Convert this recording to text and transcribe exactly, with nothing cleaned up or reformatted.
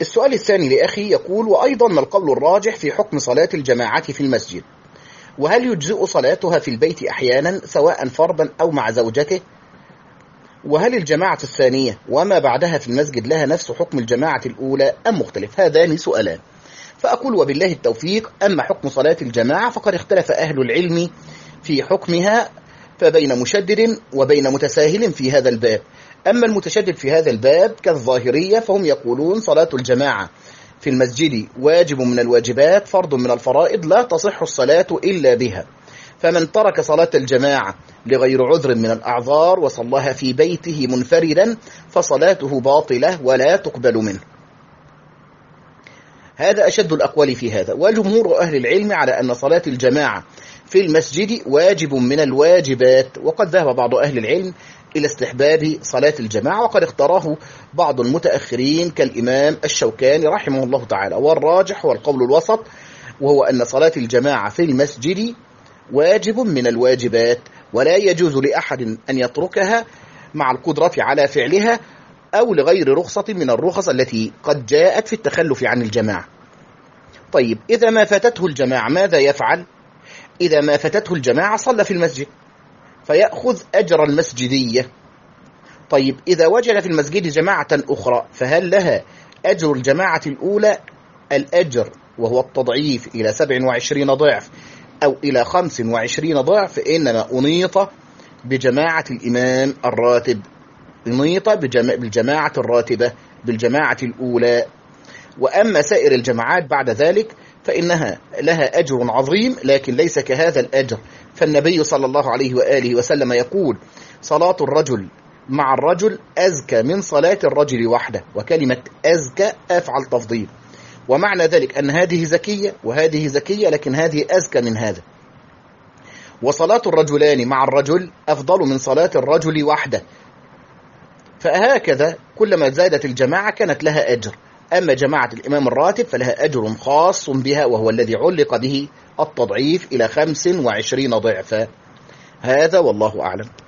السؤال الثاني لأخي يقول: وأيضا ما القول الراجح في حكم صلاة الجماعة في المسجد؟ وهل يجزئ صلاتها في البيت أحيانا سواء فردا أو مع زوجته؟ وهل الجماعة الثانية وما بعدها في المسجد لها نفس حكم الجماعة الأولى أم مختلف؟ هذان سؤالان. فأقول وبالله التوفيق: أما حكم صلاة الجماعة فقد اختلف أهل العلم في حكمها، فبين مشدد وبين متساهل في هذا الباب. أما المتشدد في هذا الباب كالظاهرية فهم يقولون: صلاة الجماعة في المسجد واجب من الواجبات، فرض من الفرائض، لا تصح الصلاة إلا بها، فمن ترك صلاة الجماعة لغير عذر من الأعذار وصلاها في بيته منفردا فصلاته باطلة ولا تقبل منه. هذا أشد الأقوال في هذا. وجمهور أهل العلم على أن صلاة الجماعة في المسجد واجب من الواجبات، وقد ذهب بعض أهل العلم إلى استحباب صلاة الجماعة، وقد اختاره بعض المتأخرين كالإمام الشوكاني رحمه الله تعالى. والراجح هو القول الوسط، وهو أن صلاة الجماعة في المسجد واجب من الواجبات، ولا يجوز لأحد أن يتركها مع القدرة على فعلها أو لغير رخصة من الرخص التي قد جاءت في التخلف عن الجماعة. طيب، إذا ما فاتته الجماعة ماذا يفعل؟ إذا ما فاتته الجماعة صلى في المسجد فيأخذ أجر المسجدية. طيب، إذا وجد في المسجد جماعة أخرى فهل لها أجر الجماعة الأولى الأجر وهو التضعيف إلى سبع وعشرين ضعف أو إلى خمس وعشرين ضعف؟ إنما أنيط بجماعة الإمام الراتب، أنيط بالجماعة الراتبة بالجماعة الأولى. وأما سائر الجماعات بعد ذلك فإنها لها أجر عظيم، لكن ليس كهذا الأجر. فالنبي صلى الله عليه وآله وسلم يقول: صلاة الرجل مع الرجل أزكى من صلاة الرجل وحده، وكلمة أزكى أفعل تفضيل، ومعنى ذلك أن هذه زكية وهذه زكية، لكن هذه أزكى من هذا. وصلاة الرجلان مع الرجل أفضل من صلاة الرجل وحده، فهكذا كلما زادت الجماعة كانت لها أجر. أما جماعة الإمام الراتب فلها أجر خاص بها، وهو الذي علق به التضعيف إلى خمس وعشرين ضعفا. هذا والله أعلم.